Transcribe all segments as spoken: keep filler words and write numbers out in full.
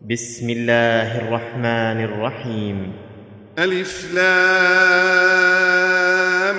بسم الله الرحمن الرحيم. ألف لام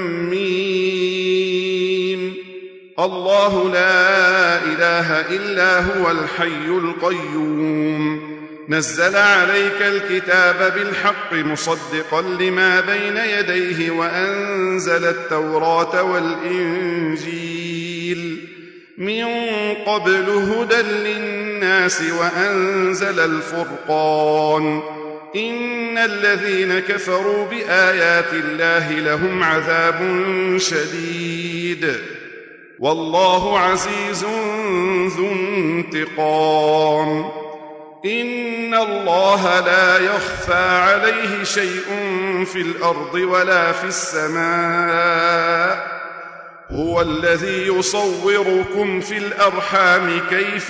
ميم. الله لا إله إلا هو الحي القيوم، نزل عليك الكتاب بالحق مصدقا لما بين يديه وأنزل التوراة والإنجيل من قبل هدى للناس وأنزل الفرقان. إن الذين كفروا بآيات الله لهم عذاب شديد، والله عزيز ذو انتقام. إن الله لا يخفى عليه شيء في الأرض ولا في السماء، هو الذي يصوركم في الأرحام كيف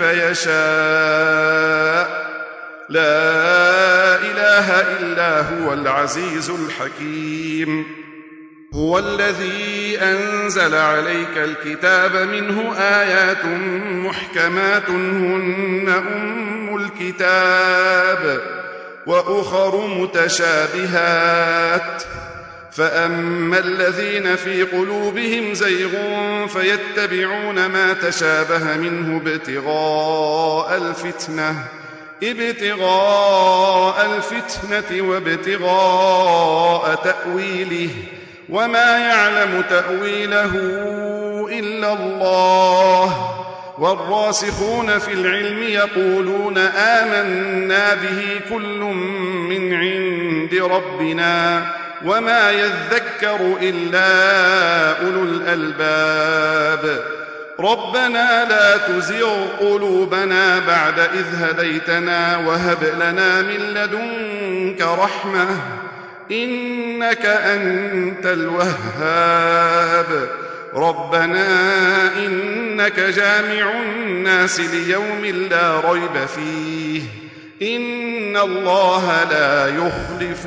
يشاء، لا إله إلا هو العزيز الحكيم. هو الذي أنزل عليك الكتاب منه آيات محكمات هن أم الكتاب وأخر متشابهات، فأما الذين في قلوبهم زيغ فيتبعون ما تشابه منه ابتغاء الفتنة ابتغاء الفتنة وابتغاء تأويله، وما يعلم تأويله إلا الله. والراسخون في العلم يقولون آمنا به كل من عند ربنا وما يذكر إلا أولو الألباب. ربنا لا تزغ قلوبنا بعد إذ هديتنا وهب لنا من لدنك رحمة إنك أنت الوهاب. ربنا إنك جامع الناس ليوم لا ريب فيه، إن الله لا يخلف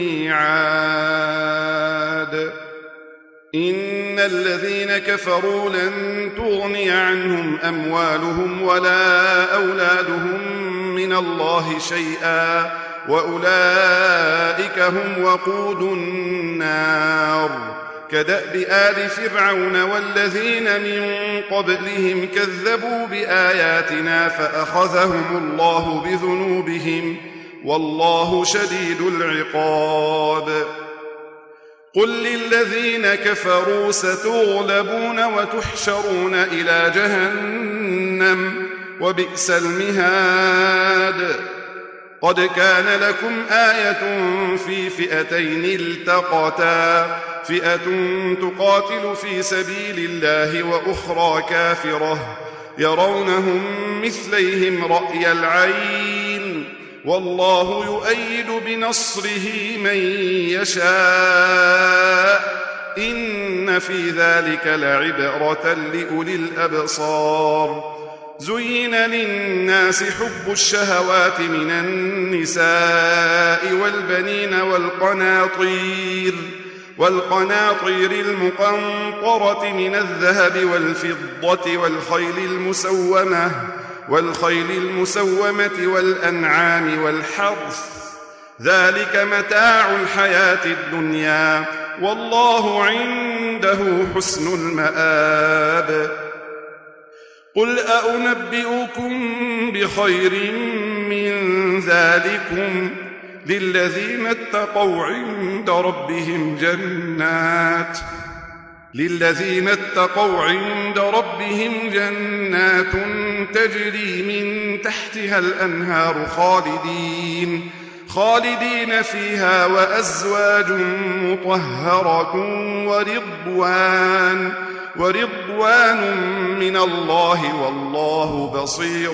الميعاد. إن الذين كفروا لن تغني عنهم أموالهم ولا أولادهم من الله شيئا، وأولئك هم وقود النار. كدأب آل فرعون والذين من قبلهم كذبوا بآياتنا فأخذهم الله بذنوبهم، والله شديد العقاب. قل للذين كفروا ستغلبون وتحشرون إلى جهنم وبئس المهاد. قد كان لكم آية في فئتين التقتا، فئة تقاتل في سبيل الله وأخرى كافرة يرونهم مثليهم رأي العين، والله يؤيد بنصره من يشاء. إن في ذلك لعبرة لأولي الأبصار. زين للناس حب الشهوات من النساء والبنين والقناطير والقناطير المقنطرة من الذهب والفضة والخيل المسومة والخيل المسومة والأنعام والحرث، ذلك متاع الحياة الدنيا، والله عنده حسن المآب. قل أأنبئكم بخير من ذلكم للذين اتقوا عند ربهم جنات للذين اتقوا عند ربهم جنات تجري من تحتها الأنهار خالدين خالدين فيها وأزواج مطهرة ورضوان ورضوان من الله، والله بصير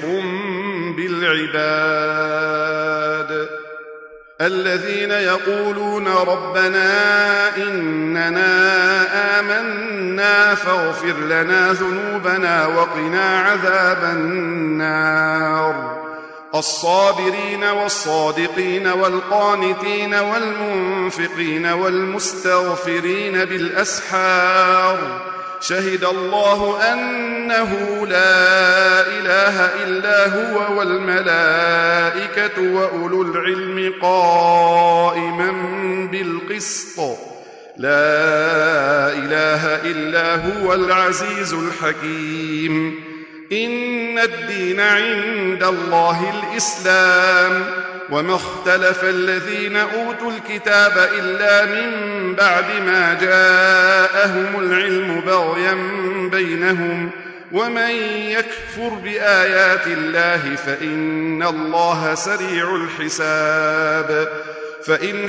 بالعباد. الذين يقولون ربنا إننا آمنا فاغفر لنا ذنوبنا وقنا عذاب النار. الصابرين والصادقين والقانتين والمنفقين والمستغفرين بالأسحار شهد الله أنه لا إله إلا هو والملائكة وأولو العلم قائما بالقسط لا إله إلا هو العزيز الحكيم إن الدين عند الله الإسلام وما اختلف الذين أوتوا الكتاب إلا من بعد ما جاءهم العلم بغيا بينهم ومن يكفر بآيات الله فإن الله سريع الحساب فإن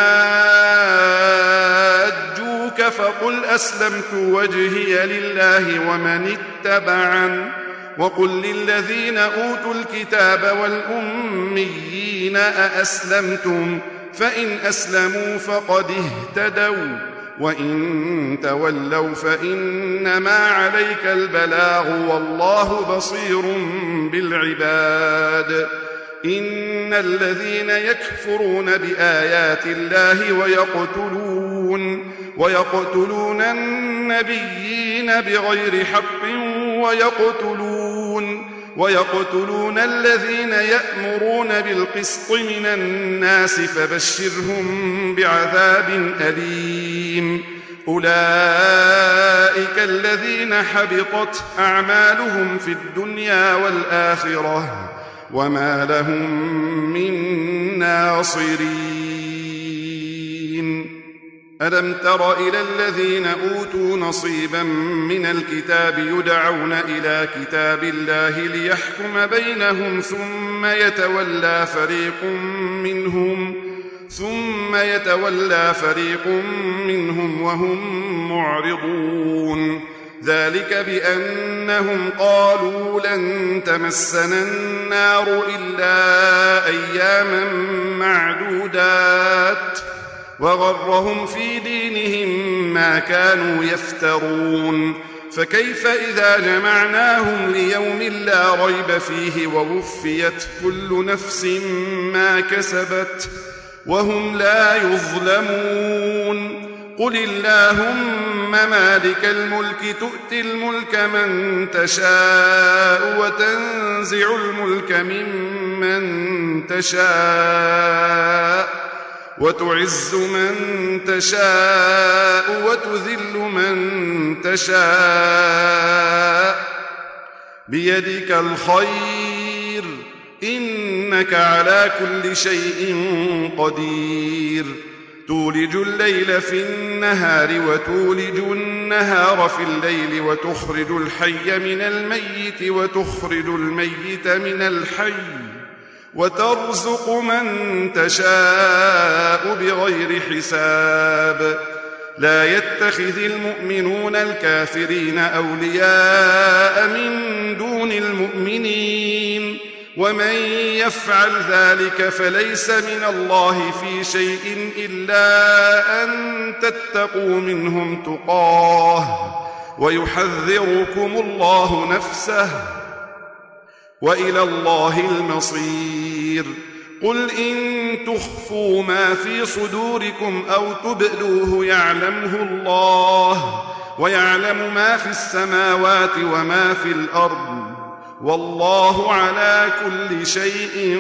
حاجوك فقل أسلمت وجهي لله ومن اتبعن وقل للذين أوتوا الكتاب والأميين أأسلمتم فإن أسلموا فقد اهتدوا وإن تولوا فإنما عليك البلاغ والله بصير بالعباد إن الذين يكفرون بآيات الله ويقتلون ويقتلون النبيين بغير حق ويقتلون ويقتلون الذين يأمرون بالقسط من الناس فبشرهم بعذاب أليم أولئك الذين حبطت أعمالهم في الدنيا والآخرة وما لهم من ناصرين ألم تر إلى الذين أوتوا نصيبا من الكتاب يدعون إلى كتاب الله ليحكم بينهم ثم يتولى فريق منهم ثم يتولى فريق منهم وهم معرضون ذلك بأنهم قالوا لن تمسنا النار إلا أياما معدودات وغرهم في دينهم ما كانوا يفترون فكيف إذا جمعناهم ليوم لا ريب فيه ووفيت كل نفس ما كسبت وهم لا يظلمون قل اللهم مالك الملك تؤتي الملك من تشاء وتنزع الملك ممن تشاء وتعز من تشاء وتذل من تشاء بيدك الخير إنك على كل شيء قدير تولج الليل في النهار وتولج النهار في الليل وتخرج الحي من الميت وتخرج الميت من الحي وترزق من تشاء بغير حساب لا يتخذ المؤمنون الكافرين أولياء من دون المؤمنين ومن يفعل ذلك فليس من الله في شيء إلا أن تتقوا منهم تقاه ويحذركم الله نفسه وإلى الله المصير قل إن تخفوا ما في صدوركم أو تبدوه يعلمه الله ويعلم ما في السماوات وما في الأرض والله على كل شيء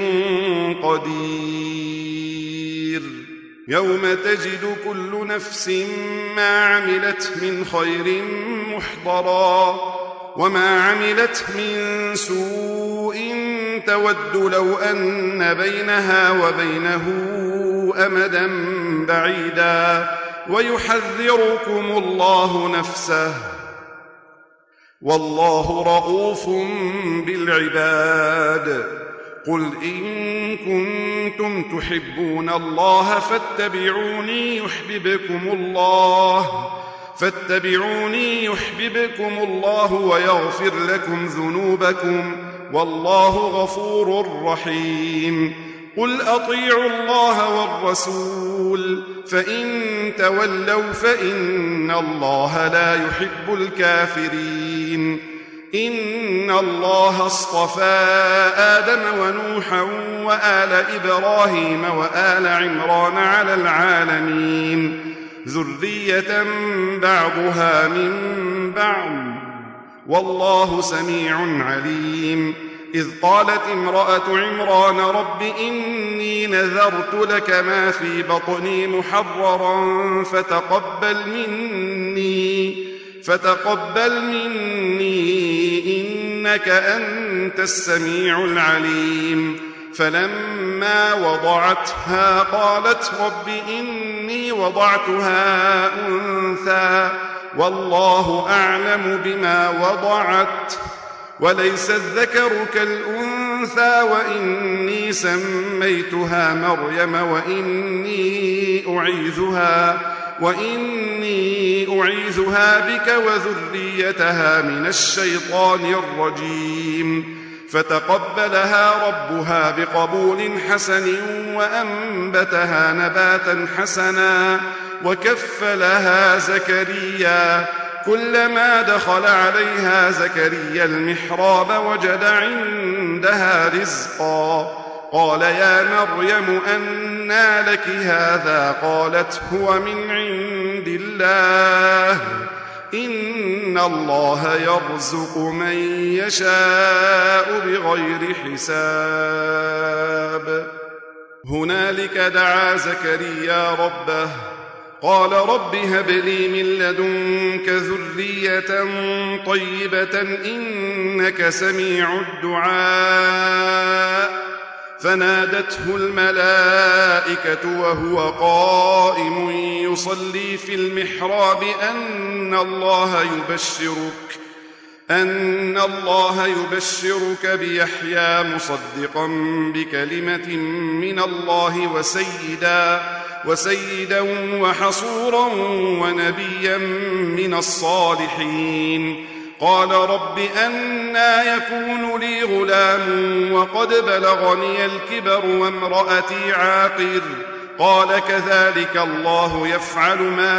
قدير يوم تجد كل نفس ما عملت من خير محضرا وما عملت من سوء تود لو أن بينها وبينه أمدا بعيدا ويحذركم الله نفسه والله رؤوف بالعباد قل إن كنتم تحبون الله فاتبعوني يحببكم الله فاتبعوني يحببكم الله ويغفر لكم ذنوبكم والله غفور رحيم قل أطيعوا الله والرسول فإن تولوا فإن الله لا يحب الكافرين إن الله اصطفى آدم ونوحا وآل إبراهيم وآل عمران على العالمين ذرية بعضها من بعض والله سميع عليم. إذ قالت امرأة عمران رب إني نذرت لك ما في بطني محررا فتقبل مني فتقبل مني إنك أنت السميع العليم. فلما وضعتها قالت رب إني وضعتها أنثى والله أعلم بما وضعت وليس الذكر كالأنثى وإني سميتها مريم وإني أعيذها وإني أعيذها بك وذريتها من الشيطان الرجيم. فتقبلها ربها بقبول حسن وأنبتها نباتا حسنا وكفلها زكريا. كلما دخل عليها زكريا المحراب وجد عندها رزقا قال يا مريم أنى لك هذا؟ قالت هو من عند الله إن الله يرزق من يشاء بغير حساب. هنالك دعا زكريا ربه قال رب هب لي من لدنك ذرية طيبة إنك سميع الدعاء. فنادته الملائكة وهو قائم يصلي في المحراب أن الله يبشرك أن الله يبشرك بيحيى مصدقا بكلمة من الله وسيدا وسيدا وحصورا ونبيا من الصالحين. قال رب أنى يكون لي غلام وقد بلغني الكبر وامرأتي عاقر؟ قال كذلك الله يفعل ما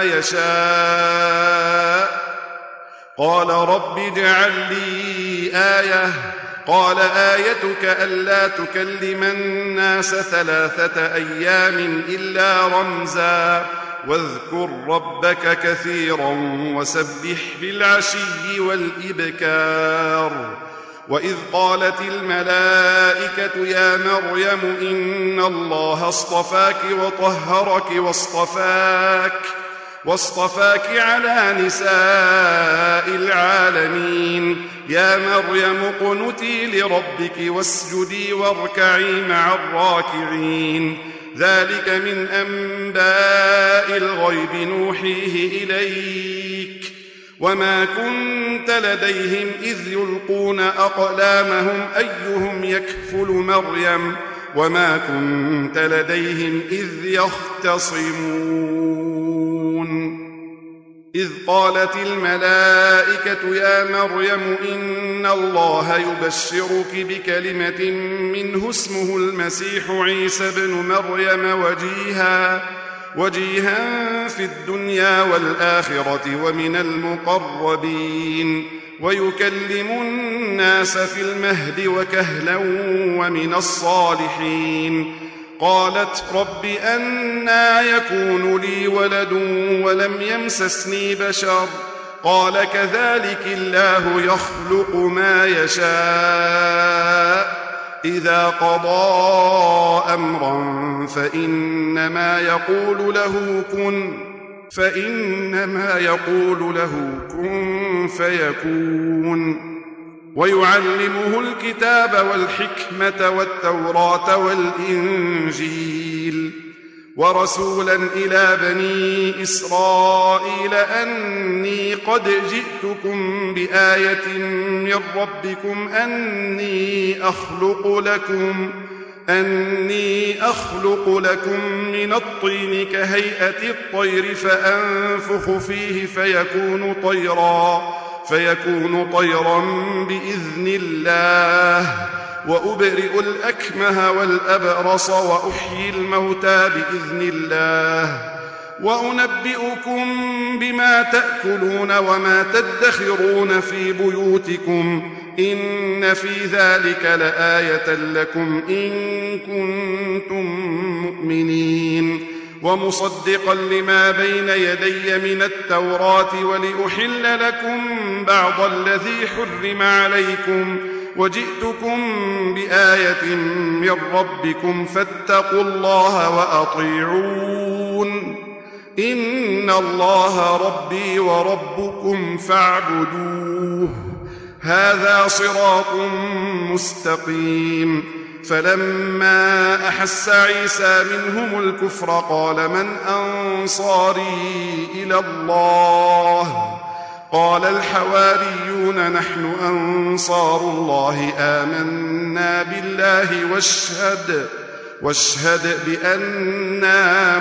يشاء. قال رب اجعل لي آية. قال آيتك ألا تكلم الناس ثلاثة أيام إلا رمزا واذكر ربك كثيرا وسبح بالعشي والإبكار. وإذ قالت الملائكة يا مريم إن الله اصطفاك وطهرك واصطفاك واصطفاك على نساء العالمين. يا مريم اقنتي لربك واسجدي واركعي مع الراكعين. ذلك من أنباء الغيب نوحيه إليك وما كنت لديهم إذ يلقون أقلامهم أيهم يكفل مريم وما كنت لديهم إذ يختصمون. إذ قالت الملائكة يا مريم إن الله يبشرك بكلمة منه اسمه المسيح عيسى ابن مريم وجيها وجيها في الدنيا والآخرة ومن المقربين ويكلم الناس في المهد وكهلا ومن الصالحين. قالت رب أنى يكون لي ولد ولم يمسسني بشر؟ قال كذلك الله يخلق ما يشاء. إذا قضى أمرا فإنما يقول له كن فإنما يقول له كن فيكون. ويعلمه الكتاب والحكمة والتوراة والإنجيل ورسولا إلى بني إسرائيل أني قد جئتكم بآية من ربكم أني أخلق لكم أني أخلق لكم من الطين كهيئة الطير فأنفخ فيه فيكون طيرا فيكون طيرا بإذن الله وأبرئ الأكمه والأبرص وأحيي الموتى بإذن الله وأنبئكم بما تأكلون وما تدخرون في بيوتكم إن في ذلك لآية لكم إن كنتم مؤمنين. ومصدقا لما بين يدي من التوراة ولأحل لكم بعض الذي حرم عليكم وجئتكم بآية من ربكم فاتقوا الله وأطيعون إن الله ربي وربكم فاعبدوه هذا صراط مستقيم. فلما أحس عيسى منهم الكفر قال من أنصاري إلى الله قال الحواريون نحن أنصار الله آمنا بالله واشهد واشهد بأننا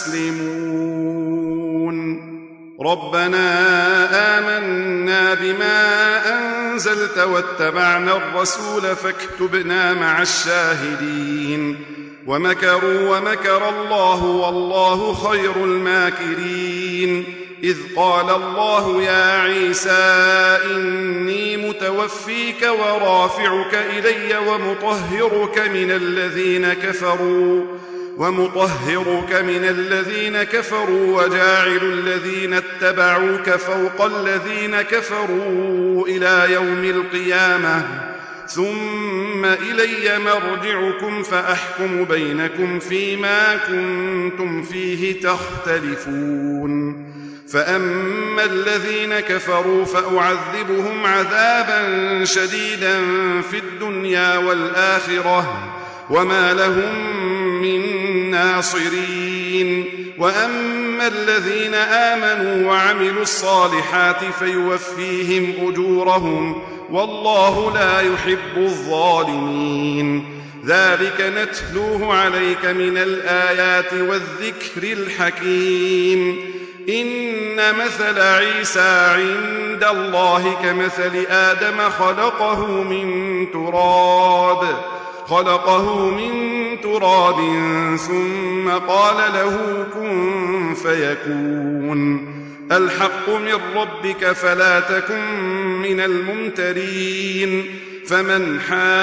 مسلمون. ربنا آمنا بما أنزلت واتبعنا الرسول فاكتبنا مع الشاهدين. ومكروا ومكر الله والله خير الماكرين. إذ قال الله يا عيسى إني متوفيك ورافعك إلي ومطهرك من الذين كفروا ومطهرك من الذين كفروا وجاعل الذين اتبعوك فوق الذين كفروا إلى يوم القيامة ثم إلي مرجعكم فأحكم بينكم فيما كنتم فيه تختلفون. فأما الذين كفروا فأعذبهم عذابا شديدا في الدنيا والآخرة وما لهم من ناصرين. وأما الذين آمنوا وعملوا الصالحات فيوفيهم أجورهم والله لا يحب الظالمين. ذلك نتلوه عليك من الآيات والذكر الحكيم. إن مثل عيسى عند الله كمثل آدم خلقه من تراب خلقه من تراب ثم قال له كن فيكون. الحق من ربك فلا تكن من الممترين. فمن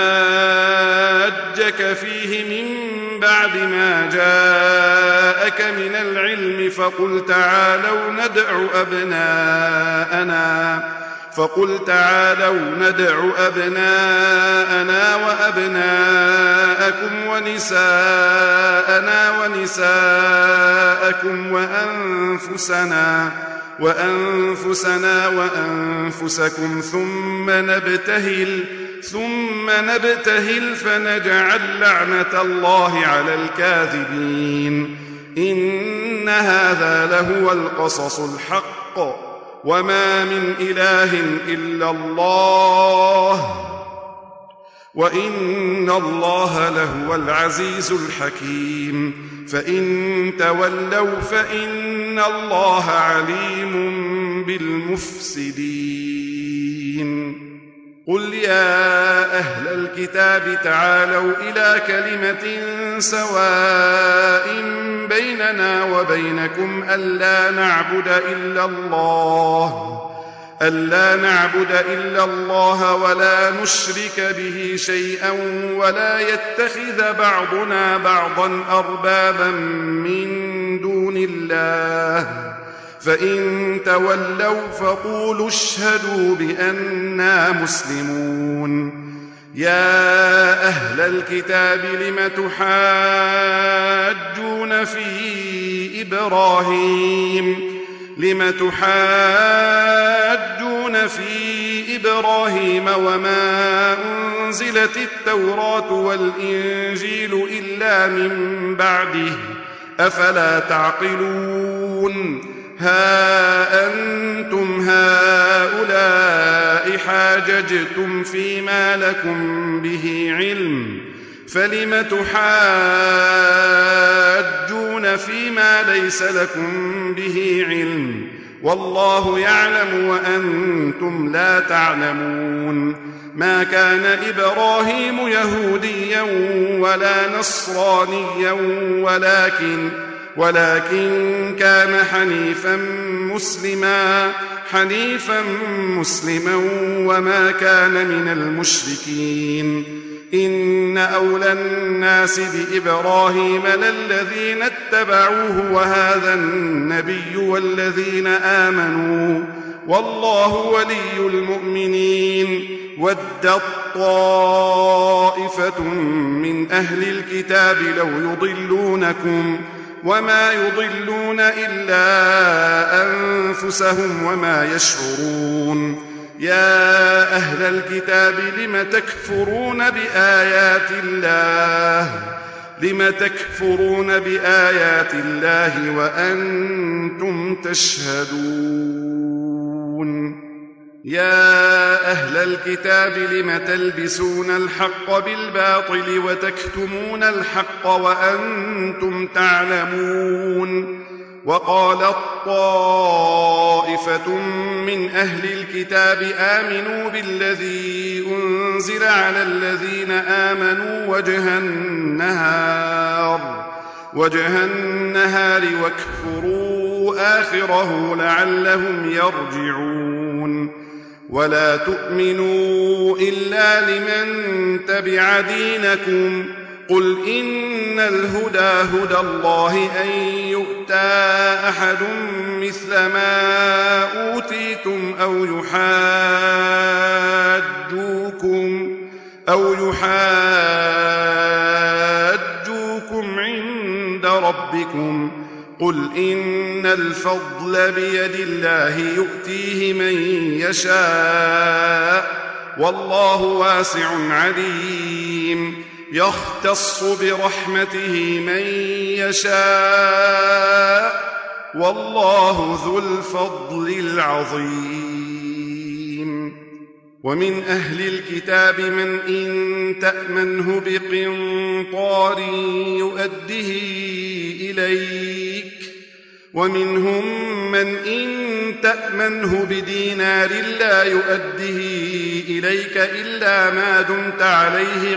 حاجك فيه من بعد ما جاءك من العلم فقل تعالوا ندع أبناءنا فقل تعالوا ندع أبناءنا وأبناءكم ونساءنا ونساءكم وأنفسنا وأنفسنا وأنفسكم ثم نبتهل ثم نبتهل فنجعل لعنة الله على الكاذبين. إن هذا لهو القصص الحق وما من إله إلا الله وإن الله لهو العزيز الحكيم. فإن تولوا فإن الله عليم بالمفسدين. قل يا أهل الكتاب تعالوا إلى كلمة سواء بيننا وبينكم ألا نعبد إلا الله ألا نعبد إلا الله ولا نشرك به شيئا ولا يتخذ بعضنا بعضا أربابا من دون الله فإن تولوا فقولوا اشهدوا بأننا مسلمون. يا أهل الكتاب لم تحاجون في إبراهيم لم تحاجون في إبراهيم وما أنزلت التوراة والإنجيل إلا من بعده أفلا تعقلون. ها أنتم هؤلاء حاججتم فيما لكم به علم فلم تحاجون فيما ليس لكم به علم والله يعلم وأنتم لا تعلمون. ما كان إبراهيم يهوديا ولا نصرانيا ولكن ولكن كان حنيفا مسلما حنيفا مسلما وما كان من المشركين. إن أولى الناس بإبراهيم للذين اتبعوه وهذا النبي والذين آمنوا والله ولي المؤمنين. ودت طائفة من أهل الكتاب لو يضلونكم وما يضلون إلا أنفسهم وما يشعرون. يا أهل الكتاب لم تكفرون بآيات الله لم تكفرون بآيات الله وأنتم تشهدون. يا أهل الكتاب لم تلبسون الحق بالباطل وتكتمون الحق وأنتم تعلمون. وقالت طائفة من أهل الكتاب آمنوا بالذي أنزل على الذين آمنوا وجه النهار وجه النهار واكفروا آخره لعلهم يرجعون. ولا تؤمنوا إلا لمن تبع دينكم قل إن الهدى هدى الله أن يؤتى أحد مثل ما أوتيتم أو يحاجوكم أو يحاجوكم عند ربكم قل إن الفضل بيد الله يؤتيه من يشاء والله واسع عليم. يختص برحمته من يشاء والله ذو الفضل العظيم. ومن أهل الكتاب من إن تأمنه بقنطار يؤده إليك ومنهم من إن تأمنه بدينار لا يؤده إليك إلا ما دمت عليه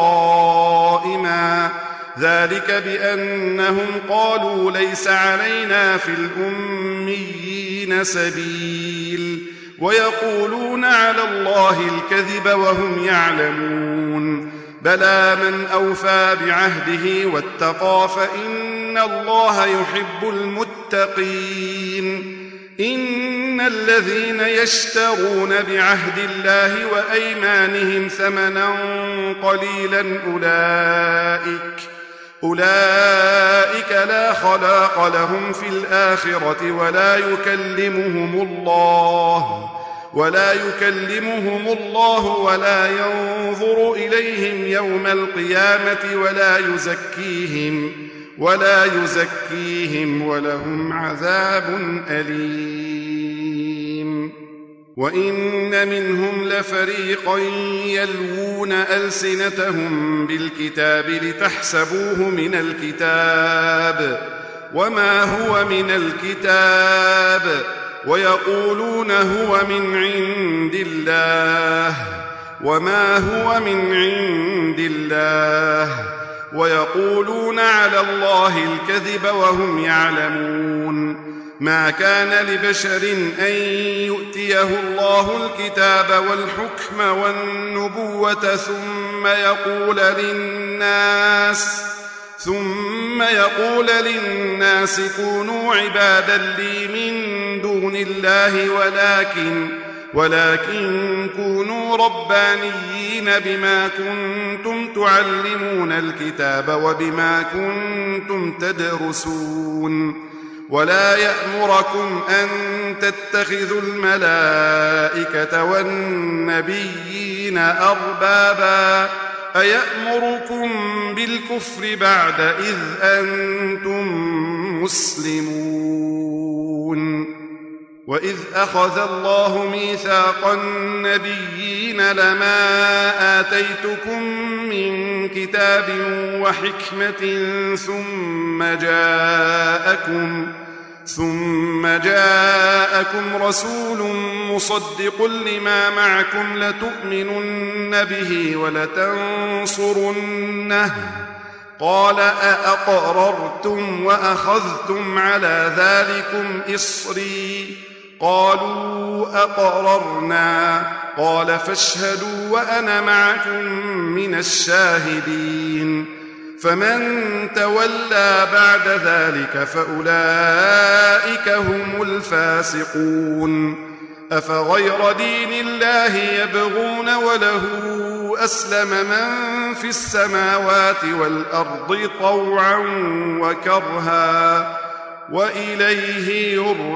قائما ذلك بأنهم قالوا ليس علينا في الأميين سبيل ويقولون على الله الكذب وهم يعلمون. بلى من أوفى بعهده واتقى فإن الله يحب المتقين. إن الذين يشترون بعهد الله وأيمانهم ثمنا قليلا أولئك أولئك لا خلاق لهم في الآخرة ولا يكلمهم الله ولا يكلمهم الله ولا ينظر إليهم يوم القيامة ولا يزكيهم ولا يزكيهم ولهم عذاب أليم. وإن منهم لفريقا يلوون ألسنتهم بالكتاب لتحسبوه من الكتاب وما هو من الكتاب ويقولون هو من عند الله وما هو من عند الله ويقولون على الله الكذب وهم يعلمون. ما كان لبشر أن يؤتيه الله الكتاب والحكم والنبوة ثم يقول للناس ثم يقول للناس كونوا عبادا لي من دون الله ولكن ولكن كونوا ربانيين بما كنتم تعلمون الكتاب وبما كنتم تدرسون. ولا يأمركم أن تتخذوا الملائكة والنبيين أربابا أيأمركم بالكفر بعد إذ أنتم مسلمون. وإذ أخذ الله ميثاق النبيين لما آتيتكم من كتاب وحكمة ثم جاءكم ثم جاءكم رسول مصدق لما معكم لتؤمنن به ولتنصرنه قال أأقررتم وأخذتم على ذلكم إصري قالوا أقررنا قال فاشهدوا وأنا معكم من الشاهدين فمن تولى بعد ذلك فأولئك هم الفاسقون أفغير دين الله يبغون وله أسلم من في السماوات والأرض طوعا وكرها وإليه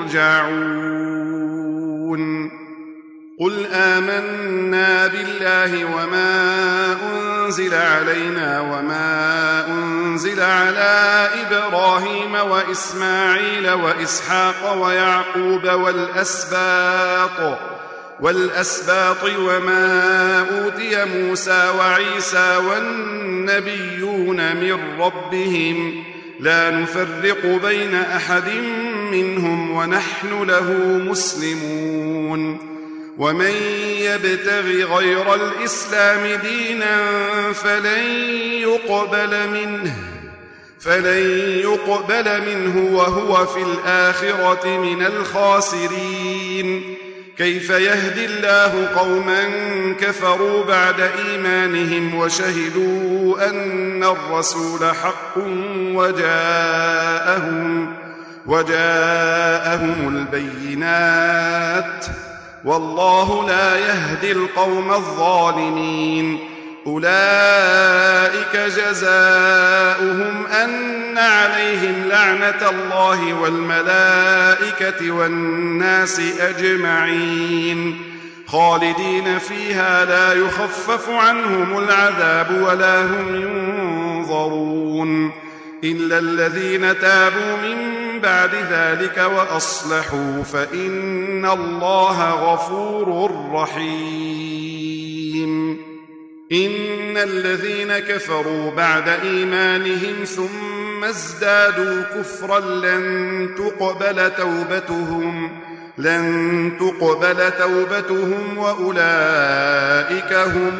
يرجعون قل آمنا بالله وما أنزل علينا وما أنزل على إبراهيم وإسماعيل وإسحاق ويعقوب والأسباط والأسباط وما أوتي موسى وعيسى والنبيون من ربهم لا نفرق بين أحد منهم ونحن له مسلمون ومن يبتغ غير الإسلام دينا فلن يقبل منه فلن يقبل منه وهو في الآخرة من الخاسرين كيف يهدي الله قوما كفروا بعد إيمانهم وشهدوا أن الرسول حق وجاءهم, وجاءهم البينات والله لا يهدي القوم الظالمين أولئك جزاؤهم أن عليهم لعنة الله والملائكة والناس أجمعين خالدين فيها لا يخفف عنهم العذاب ولا هم ينظرون إلا الذين تابوا من بعد ذلك وأصلحوا فإن الله غفور رحيم إن الذين كفروا بعد إيمانهم ثم ازدادوا كفرا لن تقبل توبتهم لن تقبل توبتهم وأولئك هم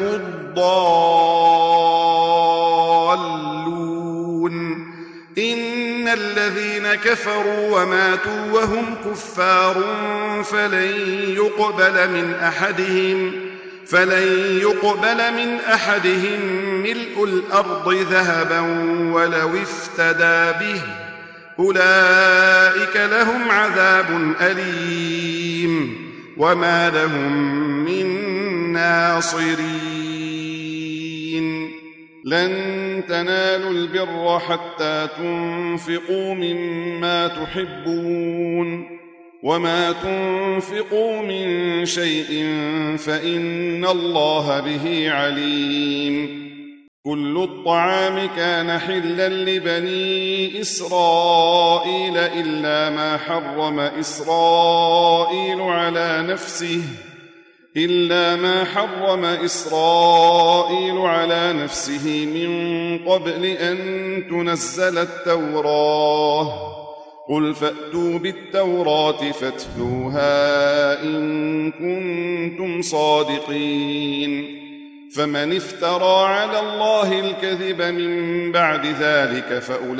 الضالون إن الذين كفروا وماتوا وهم كفار فلن يقبل من أحدهم فلن يقبل من أحدهم ملء الأرض ذهبا ولو افتدى به أولئك لهم عذاب أليم وما لهم من ناصرين لن تنالوا البر حتى تنفقوا مما تحبون وما تنفقوا من شيء فإن الله به عليم كل الطعام كان حلا لبني إسرائيل إلا ما حرم إسرائيل على نفسه إلا ما حرم إسرائيل على نفسه من قبل أن تنزل التوراة قل فأتوا بالتوراة فاتلوها إن كنتم صادقين فمن افترى على الله الكذب من بعد ذلك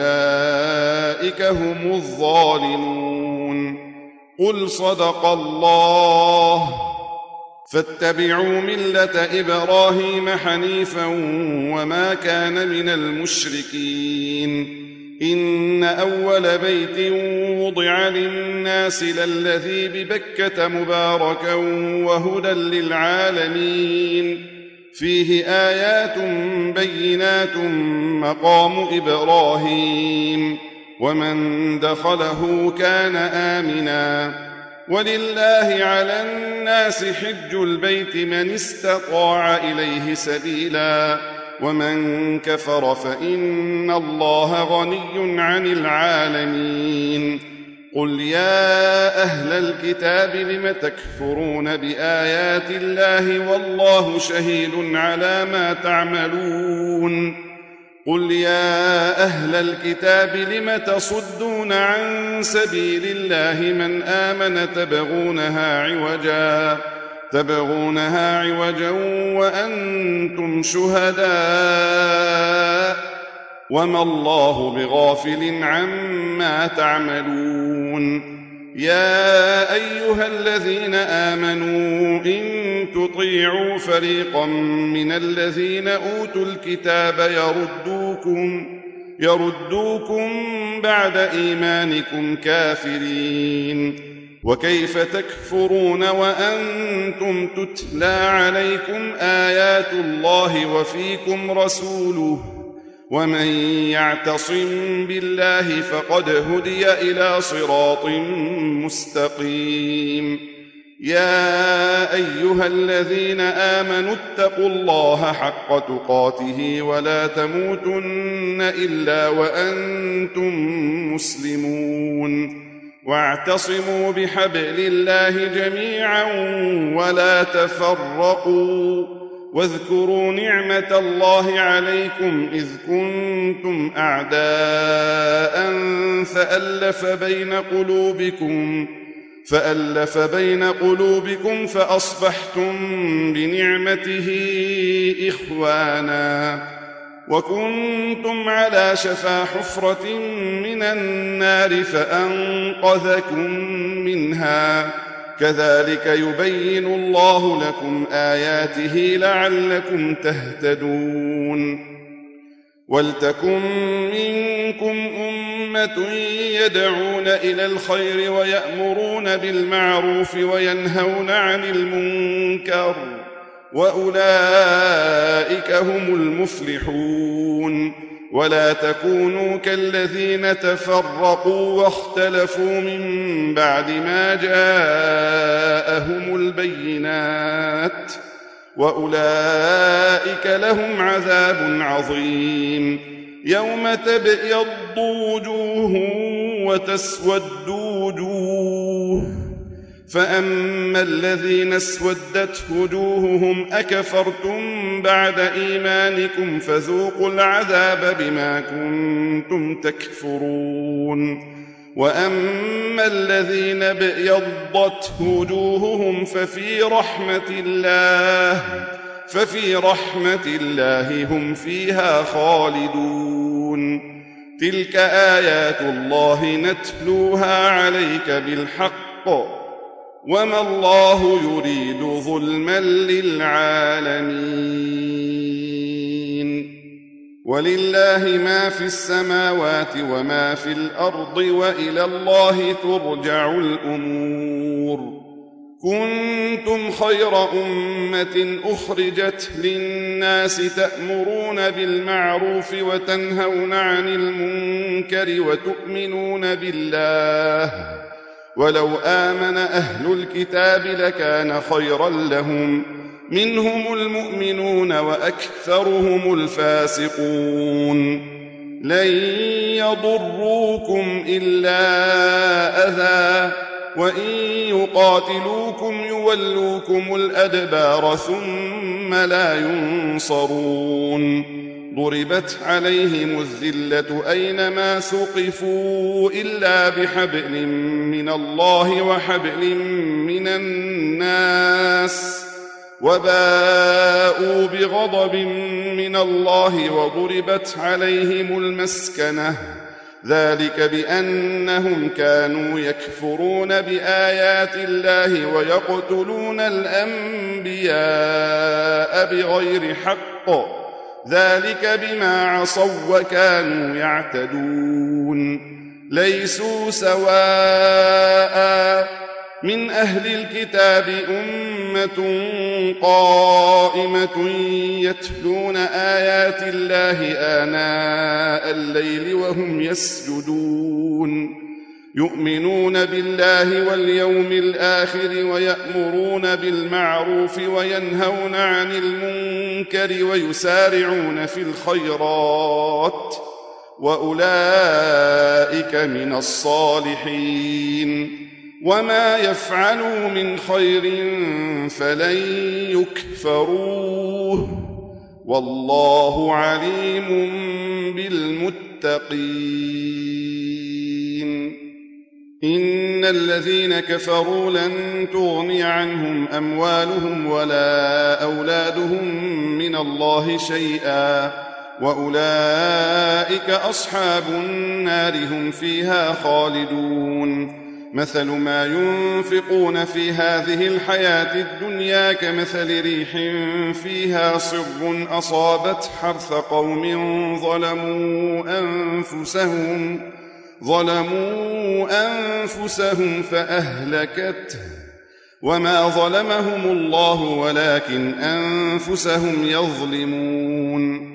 فأولئك هم الظالمون قل صدق الله فاتبعوا ملة إبراهيم حنيفا وما كان من المشركين إن أول بيت وضع للناس للذي ببكة مباركا وهدى للعالمين فيه آيات بينات مقام إبراهيم ومن دخله كان آمنا ولله على الناس حج البيت من استطاع إليه سبيلا ومن كفر فإن الله غني عن العالمين قل يا أهل الكتاب لم تكفرون بآيات الله والله شهيد على ما تعملون قل يا أهل الكتاب لم تصدون عن سبيل الله من آمن تبغونها عوجا تبغونها عوجا وأنتم شهداء وما الله بغافل عما تعملون يا أيها الذين آمنوا إن تطيعوا فريقا من الذين أوتوا الكتاب يردوكم يردوكم بعد إيمانكم كافرين وكيف تكفرون وأنتم تتلى عليكم آيات الله وفيكم رسوله ومن يعتصم بالله فقد هدي إلى صراط مستقيم يا أيها الذين آمنوا اتقوا الله حق تقاته ولا تموتن إلا وأنتم مسلمون واعتصموا بحبل الله جميعا ولا تفرقوا واذكروا نعمة الله عليكم إذ كنتم أعداء فألف بين قلوبكم فألف بين قلوبكم فأصبحتم بنعمته إخوانا وكنتم على شفا حفرة من النار فأنقذكم منها كذلك يبين الله لكم آياته لعلكم تهتدون ولتكن منكم أمة يدعون إلى الخير ويأمرون بالمعروف وينهون عن المنكر وأولئك هم المفلحون ولا تكونوا كالذين تفرقوا واختلفوا من بعد ما جاءهم البينات وأولئك لهم عذاب عظيم يوم تبيض وجوه وتسود وجوه فأما الذين اسودت وجوههم أكفرتم بعد إيمانكم فذوقوا العذاب بما كنتم تكفرون وأما الذين ابيضت وجوههم ففي رحمة الله ففي رحمة الله هم فيها خالدون تلك آيات الله نتلوها عليك بالحق وما الله يريد ظلما للعالمين ولله ما في السماوات وما في الأرض وإلى الله ترجع الأمور كنتم خير أمة أخرجت للناس تأمرون بالمعروف وتنهون عن المنكر وتؤمنون بالله ولو آمن أهل الكتاب لكان خيرا لهم منهم المؤمنون وأكثرهم الفاسقون لن يضروكم إلا أذى وإن يقاتلوكم يولوكم الأدبار ثم لا ينصرون ضربت عليهم الذلة أينما ثقفوا إلا بحبل من الله وحبل من الناس وباءوا بغضب من الله وضربت عليهم المسكنة ذلك بأنهم كانوا يكفرون بآيات الله ويقتلون الأنبياء بغير حق ذلك بما عصوا وكانوا يعتدون ليسوا سواء من أهل الكتاب أمة قائمة يتلون آيات الله آناء الليل وهم يسجدون يؤمنون بالله واليوم الآخر ويأمرون بالمعروف وينهون عن المنكر ويسارعون في الخيرات وأولئك من الصالحين وما يفعلوا من خير فلن يكفروه والله عليم بالمتقين إن الذين كفروا لن تغني عنهم أموالهم ولا أولادهم من الله شيئا وأولئك أصحاب النار هم فيها خالدون مثل ما ينفقون في هذه الحياة الدنيا كمثل ريح فيها صر أصابت حرث قوم ظلموا أنفسهم ظلموا أنفسهم فأهلكته وما ظلمهم الله ولكن أنفسهم يظلمون.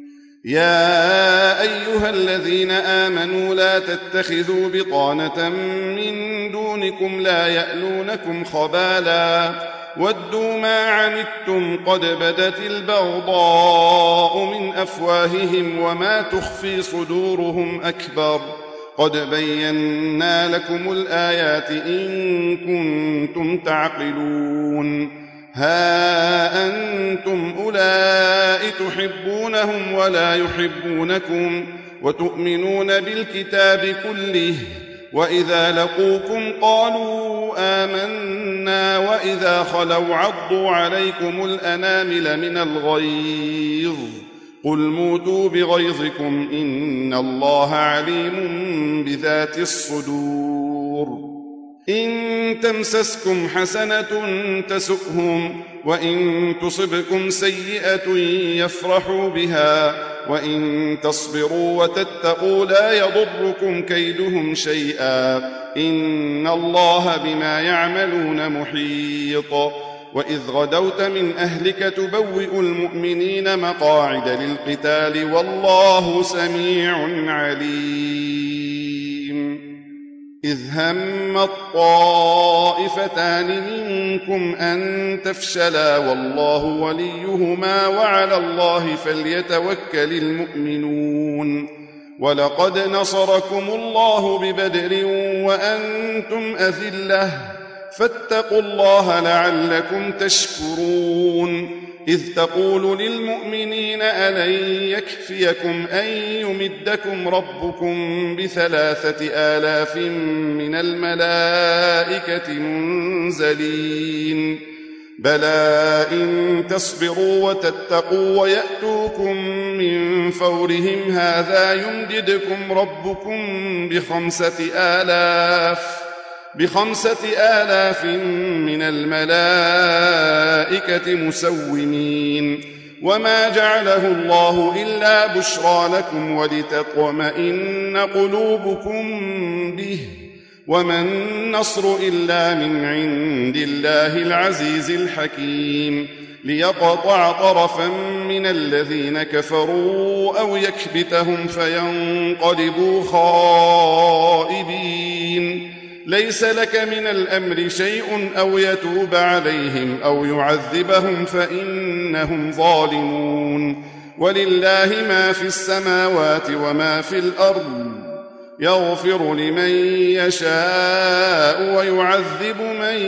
يا أيها الذين آمنوا لا تتخذوا بطانة من دونكم لا يألونكم خبالا ودوا ما عنتم قد بدت البغضاء من أفواههم وما تخفي صدورهم أكبر قد بينا لكم الآيات إن كنتم تعقلون. ها أنتم أولئك تحبونهم ولا يحبونكم وتؤمنون بالكتاب كله وإذا لقوكم قالوا آمنا وإذا خلوا عضوا عليكم الأنامل من الغيظ قل موتوا بغيظكم إن الله عليم بذات الصدور. إن تمسسكم حسنة تسؤهم وإن تصبكم سيئة يفرحوا بها وإن تصبروا وتتقوا لا يضركم كيدهم شيئا إن الله بما يعملون محيط. وإذ غدوت من أهلك تبوئ المؤمنين مقاعد للقتال والله سميع عليم. إذ هم الطائفتان منكم أن تفشلا والله وليهما وعلى الله فليتوكل المؤمنون. ولقد نصركم الله ببدر وأنتم أذلة فاتقوا الله لعلكم تشكرون. إذ تقول للمؤمنين ألن يكفيكم أن يمدكم ربكم بثلاثة آلاف من الملائكة منزلين بلى إن تصبروا وتتقوا ويأتوكم من فورهم هذا يمددكم ربكم بخمسة آلاف بخمسة آلاف من الملائكة مسومين. وما جعله الله إلا بشرى لكم ولتطمئن قلوبكم به وما النصر إلا من عند الله العزيز الحكيم ليقطع طرفا من الذين كفروا أو يكبتهم فينقلبوا خائبين. ليس لك من الأمر شيء أو يتوب عليهم أو يعذبهم فإنهم ظالمون. ولله ما في السماوات وما في الأرض يغفر لمن يشاء ويعذب من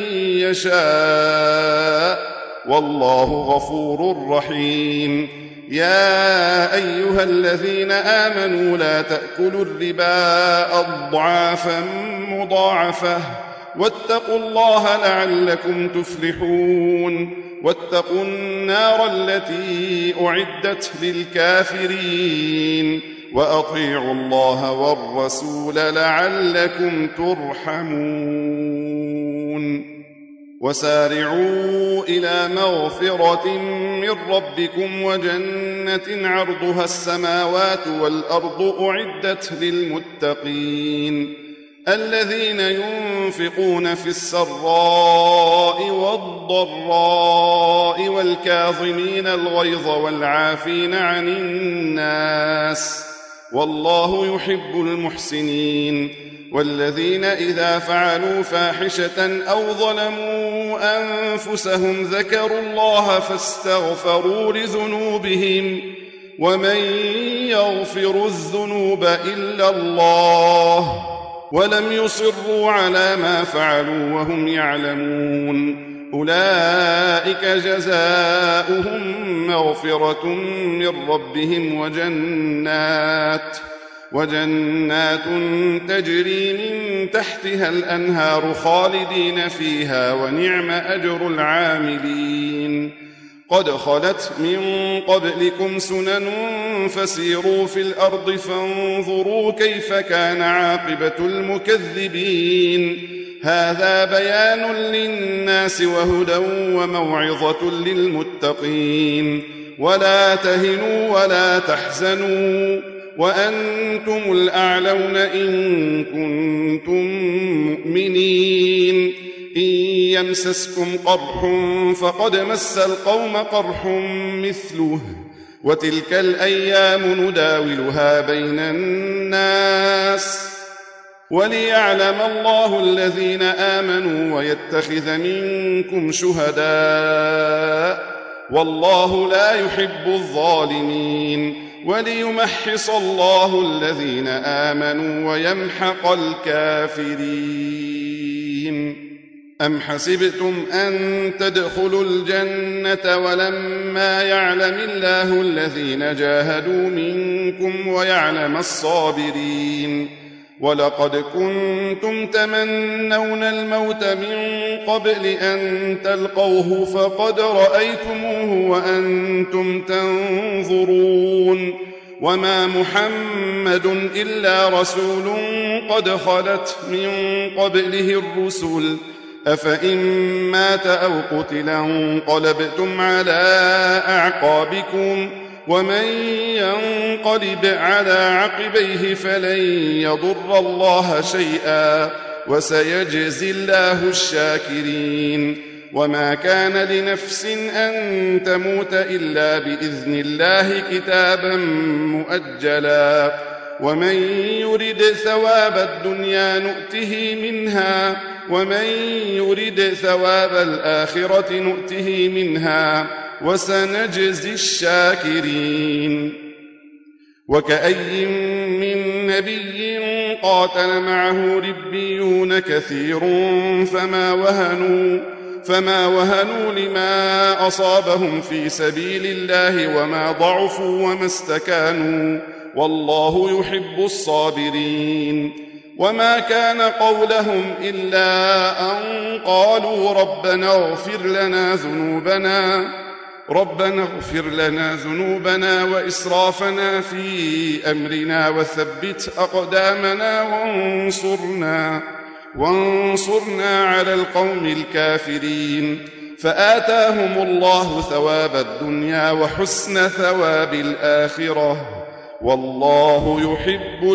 يشاء والله غفور رحيم. يا أيها الذين آمنوا لا تأكلوا الربا أضعافا مضاعفة واتقوا الله لعلكم تفلحون. واتقوا النار التي أعدت للكافرين وأطيعوا الله والرسول لعلكم ترحمون. وسارعوا إلى مغفرة من ربكم وجنة عرضها السماوات والأرض أعدت للمتقين الذين ينفقون في السراء والضراء والكاظمين الغيظ والعافين عن الناس والله يحب المحسنين. والذين إذا فعلوا فاحشة أو ظلموا أنفسهم ذكروا الله فاستغفروا لذنوبهم ومن يغفر الذنوب إلا الله ولم يصروا على ما فعلوا وهم يعلمون أولئك جزاؤهم مغفرة من ربهم وجنات وجنات تجري من تحتها الأنهار خالدين فيها ونعم أجر العاملين. قد خلت من قبلكم سنن فسيروا في الأرض فانظروا كيف كان عاقبة المكذبين هذا بيان للناس وهدى وموعظة للمتقين ولا تهنوا ولا تحزنوا وأنتم الأعلون إن كنتم مؤمنين إن يمسسكم قرح فقد مس القوم قرح مثله وتلك الأيام نداولها بين الناس وليعلم الله الذين آمنوا ويتخذ منكم شهداء والله لا يحب الظالمين وليمحص الله الذين آمنوا ويمحق الكافرين أم حسبتم أن تدخلوا الجنة ولما يعلم الله الذين جاهدوا منكم ويعلم الصابرين ولقد كنتم تمنون الموت من قبل أن تلقوه فقد رأيتموه وأنتم تنظرون وما محمد إلا رسول قد خلت من قبله الرسل أفإن مات أو قتلا انقلبتم على أعقابكم ومن ينقلب على عقبيه فلن يضر الله شيئا وسيجزي الله الشاكرين وما كان لنفس أن تموت إلا بإذن الله كتابا مؤجلا ومن يرد ثواب الدنيا نؤته منها ومن يرد ثواب الآخرة نؤته منها وسنجزي الشاكرين وكأي من نبي قاتل معه ربيون كثير فما وهنوا فما وهنوا لما أصابهم في سبيل الله وما ضعفوا وما استكانوا والله يحب الصابرين وما كان قولهم إلا أن قالوا ربنا اغفر لنا ذنوبنا ربنا اغفر لنا ذنوبنا وإسرافنا في أمرنا وثبت أقدامنا وانصرنا وانصرنا على القوم الكافرين فآتاهم الله ثواب الدنيا وحسن ثواب الآخرة والله يحب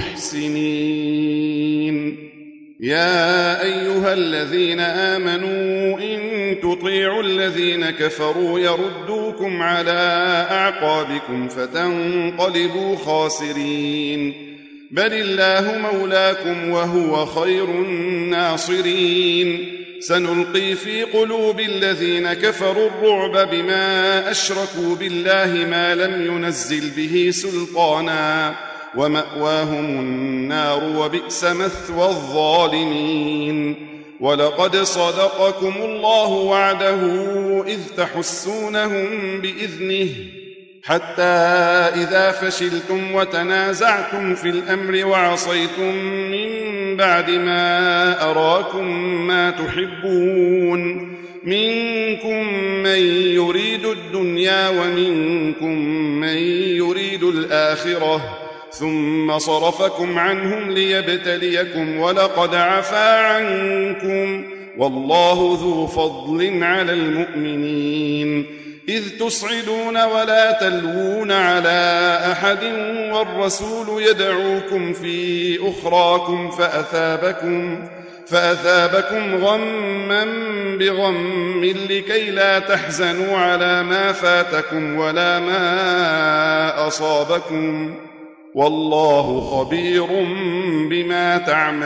المحسنين يا أيها الذين آمنوا إن تطيعوا الذين كفروا يردوكم على أعقابكم فتنقلبوا خاسرين بل الله مولاكم وهو خير الناصرين سنلقي في قلوب الذين كفروا الرعب بما أشركوا بالله ما لم ينزل به سلطانا ومأواهم النار وبئس مثوى الظالمين ولقد صدقكم الله وعده إذ تحسونهم بإذنه حتى إذا فشلتم وتنازعتم في الأمر وعصيتم من بعد ما أراكم ما تحبون منكم من يريد الدنيا ومنكم من يريد الآخرة ثم صرفكم عنهم ليبتليكم ولقد عفا عنكم والله ذو فضل على المؤمنين إذ تصعدون ولا تلوون على أحد والرسول يدعوكم في أخراكم فأثابكم فأثابكم غما بغم لكي لا تحزنوا على ما فاتكم ولا ما أصابكم والله خبير بما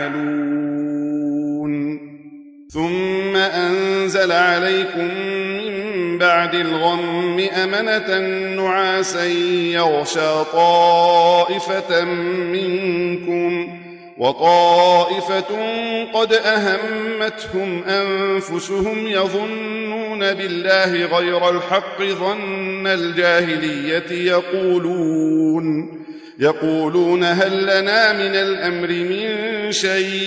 تعملون ثم أنزل عليكم من بعد الغم أمنة نعاسا يغشى طائفة منكم وطائفة قد أهمتهم أنفسهم يظنون بالله غير الحق ظن الجاهلية يقولون يقولون هل لنا من الأمر من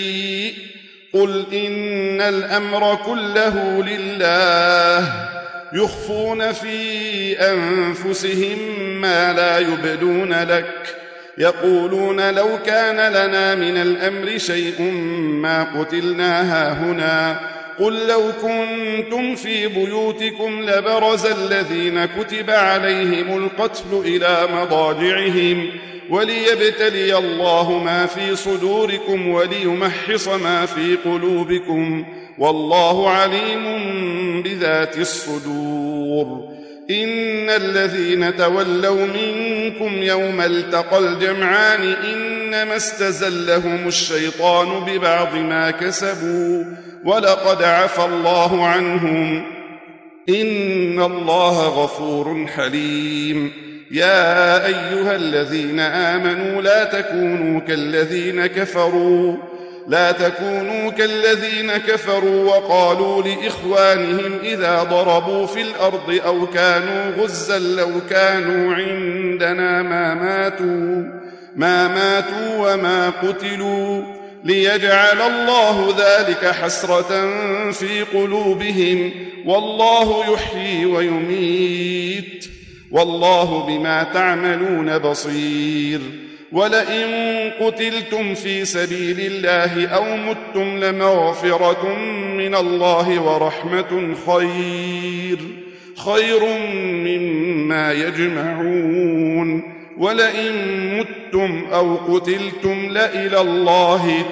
شيء قل إن الأمر كله لله يخفون في أنفسهم ما لا يبدون لك يقولون لو كان لنا من الأمر شيء ما قتلنا هاهنا قل لو كنتم في بيوتكم لبرز الذين كتب عليهم القتل إلى مضاجعهم وليبتلي الله ما في صدوركم وليمحص ما في قلوبكم والله عليم بذات الصدور إن الذين تولوا منكم يوم التقى الجمعان إنما استزلهم الشيطان ببعض ما كسبوا ولقد عفى الله عنهم إن الله غفور حليم يا أيها الذين آمنوا لا تكونوا كالذين كفروا لا تكونوا كالذين كفروا وقالوا لإخوانهم إذا ضربوا في الأرض أو كانوا غزا لو كانوا عندنا ما ماتوا ما ماتوا وما قتلوا ليجعل الله ذلك حسرة في قلوبهم والله يحيي ويميت والله بما تعملون بصير ولئن قتلتم في سبيل الله أو متم لمغفرة من الله ورحمة خير خير مما يجمعون ولئن متم أو قتلتم لإلى الله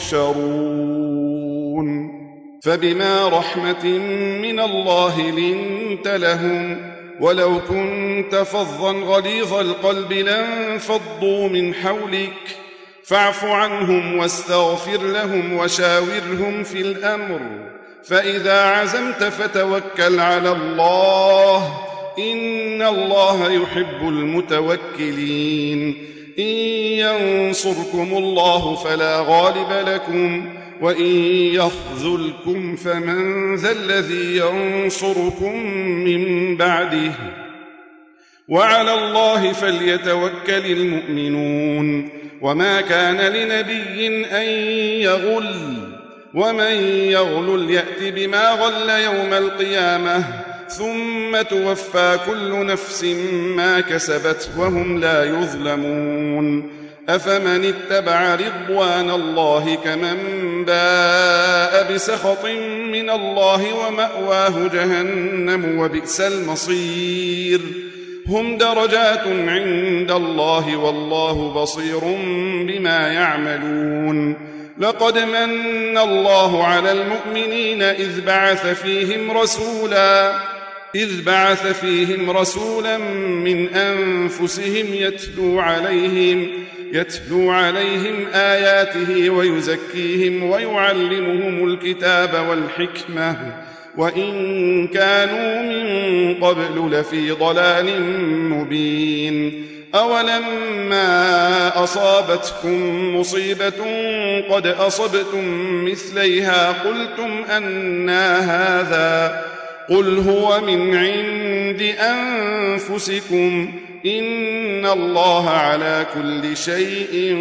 تحشرون فبما رحمة من الله لنت لهم ولو كنت فظا غليظ القلب لانفضوا من حولك فاعف عنهم واستغفر لهم وشاورهم في الأمر فإذا عزمت فتوكل على الله إن الله يحب المتوكلين إن ينصركم الله فلا غالب لكم وإن يخذلكم فمن ذا الذي ينصركم من بعده وعلى الله فليتوكل المؤمنون وما كان لنبي أن يغل ومن يغلل يأت بما غل يوم القيامة ثم توفى كل نفس ما كسبت وهم لا يظلمون أفمن اتبع رضوان الله كمن باء بسخط من الله ومأواه جهنم وبئس المصير هم درجات عند الله والله بصير بما يعملون لقد من الله على المؤمنين إذ بعث فيهم رسولا إذ بعث فيهم رسولا من أنفسهم يتلو عليهم يتلو عليهم آياته ويزكيهم ويعلمهم الكتاب والحكمة وإن كانوا من قبل لفي ضلال مبين أولما أصابتكم مصيبة قد أصبتم مثليها قلتم أنى هذا قل هو من عند أنفسكم إن الله على كل شيء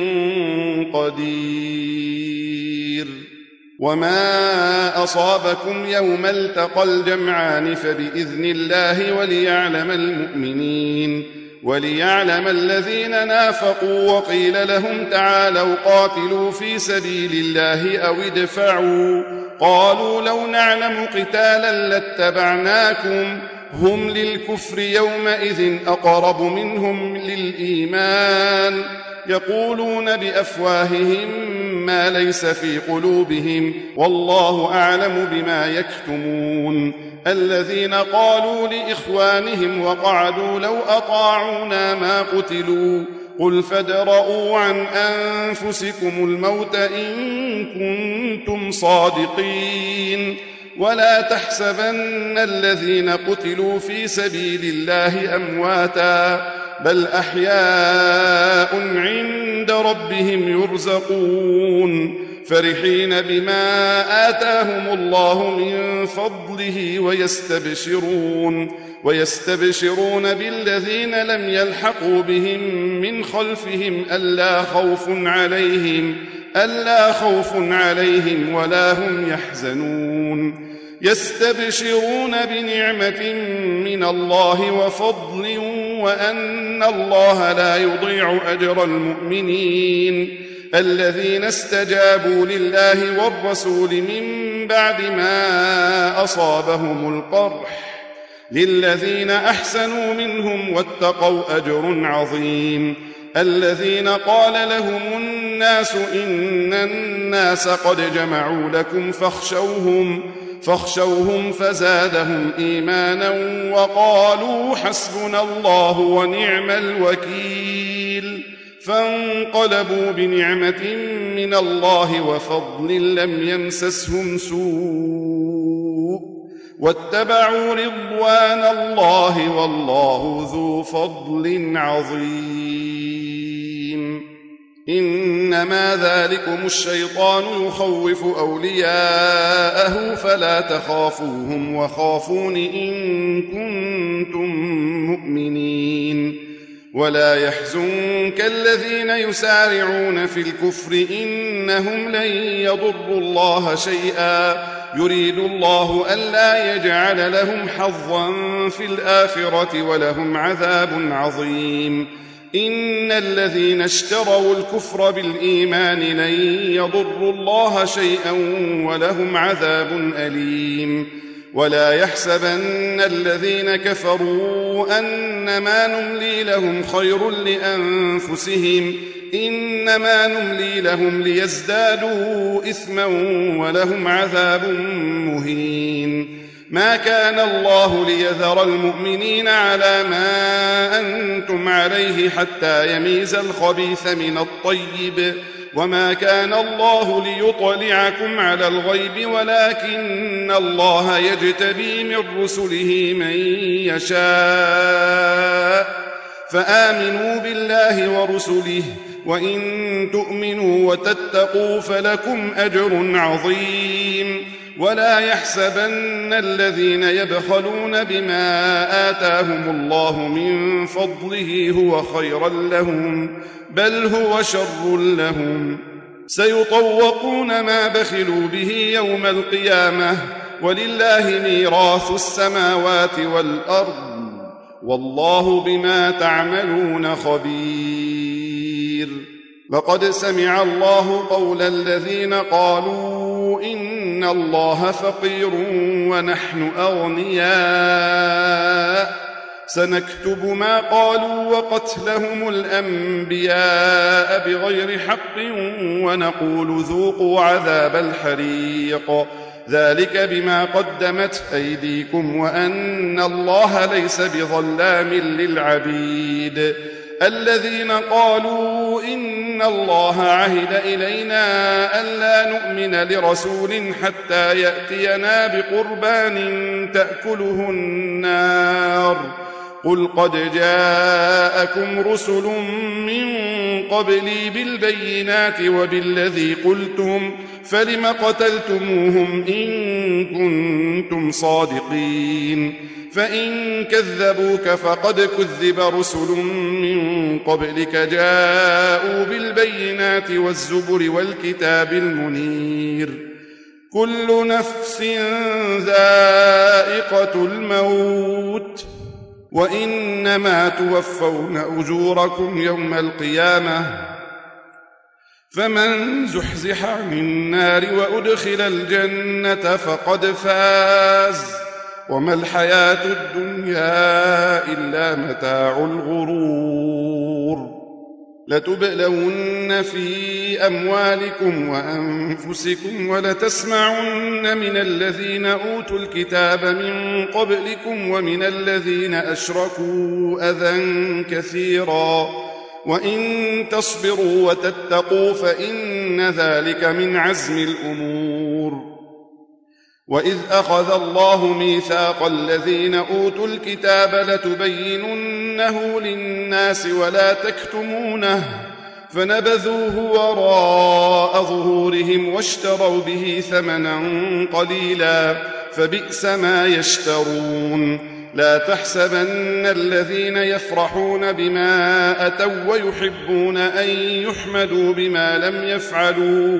قدير وما أصابكم يوم التقى الجمعان فبإذن الله وليعلم المؤمنين وليعلم الذين نافقوا وقيل لهم تعالوا قاتلوا في سبيل الله أو ادفعوا قالوا لو نعلم قتالا لاتبعناكم هم للكفر يومئذ أقرب منهم للإيمان يقولون بأفواههم ما ليس في قلوبهم والله أعلم بما يكتمون الذين قالوا لإخوانهم وقعدوا لو أطاعونا ما قتلوا قل فادرءوا عن أنفسكم الموت إن كنتم صادقين ولا تحسبن الذين قتلوا في سبيل الله أمواتا بل أحياء عند ربهم يرزقون فرحين بما آتاهم الله من فضله ويستبشرون ويستبشرون بالذين لم يلحقوا بهم من خلفهم ألا خوف عليهم ألا خوف عليهم ولا هم يحزنون يستبشرون بنعمة من الله وفضل وأن الله لا يضيع أجر المؤمنين الذين استجابوا لله والرسول من بعد ما أصابهم القرح للذين أحسنوا منهم واتقوا أجر عظيم الذين قال لهم الناس إن الناس قد جمعوا لكم فاخشوهم فاخشوهم فزادهم إيمانا وقالوا حسبنا الله ونعم الوكيل فانقلبوا بنعمة من الله وفضل لم يمسسهم سوء واتبعوا رضوان الله والله ذو فضل عظيم إنما ذلكم الشيطان يخوف أولياءه فلا تخافوهم وخافون إن كنتم مؤمنين ولا يحزنك الذين يسارعون في الكفر إنهم لن يضروا الله شيئا يريد الله ألا يجعل لهم حظا في الآخرة ولهم عذاب عظيم إن الذين اشتروا الكفر بالإيمان لن يضروا الله شيئا ولهم عذاب أليم ولا يحسبن الذين كفروا أنما نملي لهم خير لأنفسهم إنما نملي لهم ليزدادوا إثما ولهم عذاب مهين ما كان الله ليذر المؤمنين على ما أنتم عليه حتى يميز الخبيث من الطيب وما كان الله ليطلعكم على الغيب ولكن الله يجتبي من رسله من يشاء فآمنوا بالله ورسله وإن تؤمنوا وتتقوا فلكم أجر عظيم ولا يحسبن الذين يبخلون بما آتاهم الله من فضله هو خيرا لهم بل هو شر لهم سيطوقون ما بخلوا به يوم القيامة ولله ميراث السماوات والأرض والله بما تعملون خبير لقد سمع الله قول الذين قالوا إن الله فقير ونحن أغنياء سنكتب ما قالوا وقتلهم الأنبياء بغير حق ونقول ذوقوا عذاب الحريق ذلك بما قدمت أيديكم وأن الله ليس بظلام للعبيد الذين قالوا إن الله عهد إلينا ألا نؤمن لرسول حتى يأتينا بقربان تأكله النار قل قد جاءكم رسل من قبلي بالبينات وبالذي قلتم فلم قتلتموهم إن كنتم صادقين فإن كذبوك فقد كذب رسل من قبلك جاءوا بالبينات والزبر والكتاب المنير كل نفس ذائقة الموت وإنما توفون أجوركم يوم القيامة فمن زحزح عن النار وأدخل الجنة فقد فاز وما الحياة الدنيا إلا متاع الغرور لتبلون في أموالكم وأنفسكم ولتسمعن من الذين أوتوا الكتاب من قبلكم ومن الذين أشركوا أذى كثيرا وإن تصبروا وتتقوا فإن ذلك من عزم الأمور وإذ أخذ الله ميثاق الذين أوتوا الكتاب لتبيننه للناس ولا تكتمونه فنبذوه وراء ظهورهم واشتروا به ثمنا قليلا فبئس ما يشترون لا تحسبن الذين يفرحون بما أتوا ويحبون أن يحمدوا بما لم يفعلوا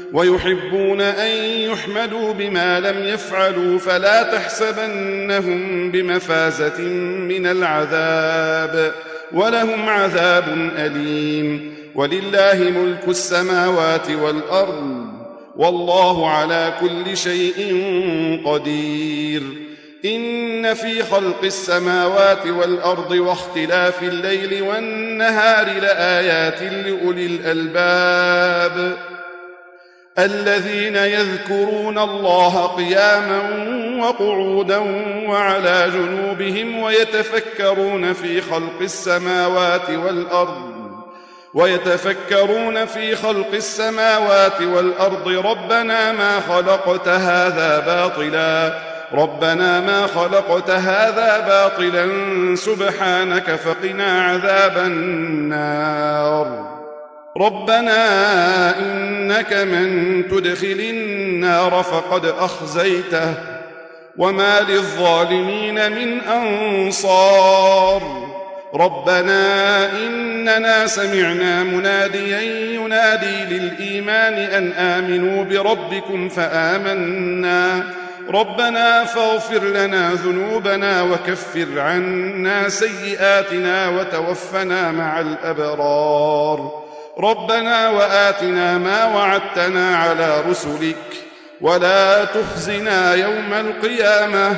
ويحبون أن يحمدوا بما لم يفعلوا فلا تحسبنهم بمفازة من العذاب ولهم عذاب أليم. ولله ملك السماوات والأرض والله على كل شيء قدير. إن في خلق السماوات والأرض واختلاف الليل والنهار لآيات لأولي الألباب الذين يذكرون الله قياما وقعودا وعلى جنوبهم ويتفكرون في خلق السماوات والأرض ويتفكرون في خلق السماوات والأرض ربنا ما خلقت هذا باطلا ربنا ما خلقت هذا باطلا سبحانك فقنا عذاب النار. ربنا إنك من تدخل النار فقد أخزيته وما للظالمين من أنصار. ربنا إننا سمعنا مناديا ينادي للإيمان أن آمنوا بربكم فآمنا ربنا فاغفر لنا ذنوبنا وكفر عنا سيئاتنا وتوفنا مع الأبرار. ربنا وآتنا ما وعدتنا على رسلك ولا تخزنا يوم القيامة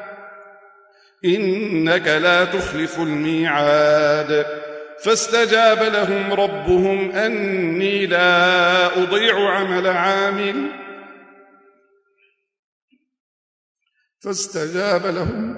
إنك لا تخلف الميعاد. فاستجاب لهم ربهم أني لا أضيع عمل عامل فاستجاب لهم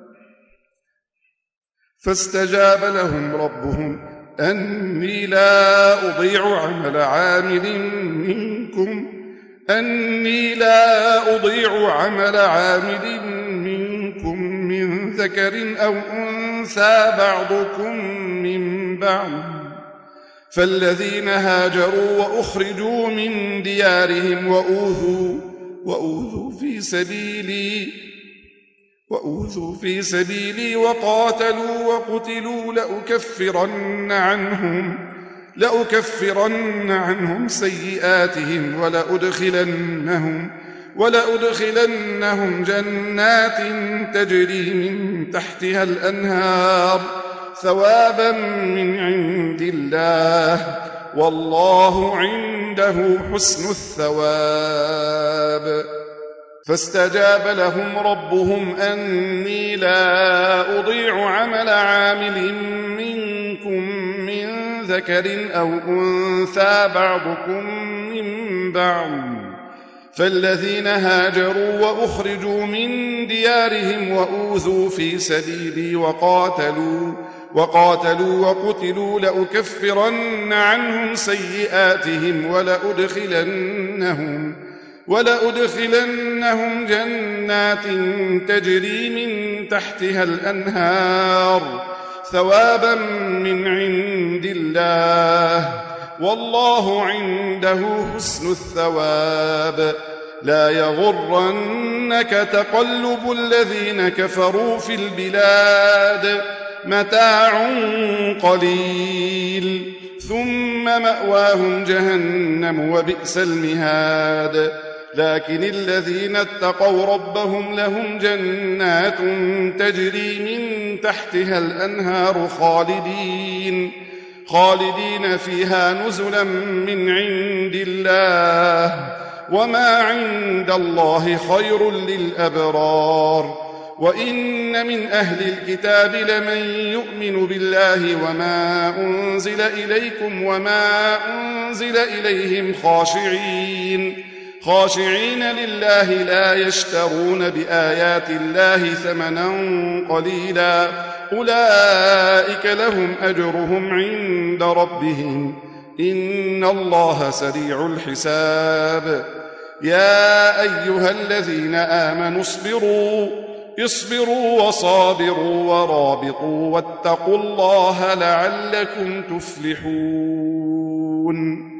فاستجاب لهم ربهم أني لا أضيع عمل عامل منكم أني لا أضيع عمل عامل منكم من ذكر أو أنثى بعضكم من بعض. فالذين هاجروا وأخرجوا من ديارهم وأوذوا وأوذوا في سبيلي وأوذوا في سبيلي وقاتلوا وقتلوا لأكفرن عنهم لأكفرن عنهم سيئاتهم ولأدخلنهم ولأدخلنهم جنات تجري من تحتها الأنهار ثوابا من عند الله والله عنده حسن الثواب. فاستجاب لهم ربهم أني لا أضيع عمل عامل منكم من ذكر أو أنثى بعضكم من بعض. فالذين هاجروا وأخرجوا من ديارهم وأوذوا في سبيلي وقاتلوا وقاتلوا وقتلوا لأكفرن عنهم سيئاتهم ولأدخلنهم ولأدخلنهم جنات تجري من تحتها الأنهار ثوابا من عند الله والله عنده حسن الثواب. لا يغرنك تقلب الذين كفروا في البلاد متاع قليل ثم مأواهم جهنم وبئس المهاد. لكن الذين اتقوا ربهم لهم جنات تجري من تحتها الأنهار خالدين خالدين فيها نزلا من عند الله وما عند الله خير للأبرار. وإن من أهل الكتاب لمن يؤمن بالله وما أنزل إليكم وما أنزل إليهم خاشعين خاشعين لله لا يشترون بآيات الله ثمنا قليلا أولئك لهم أجرهم عند ربهم إن الله سريع الحساب. يا أيها الذين آمنوا اصبروا اصبروا وصابروا ورابطوا واتقوا الله لعلكم تفلحون.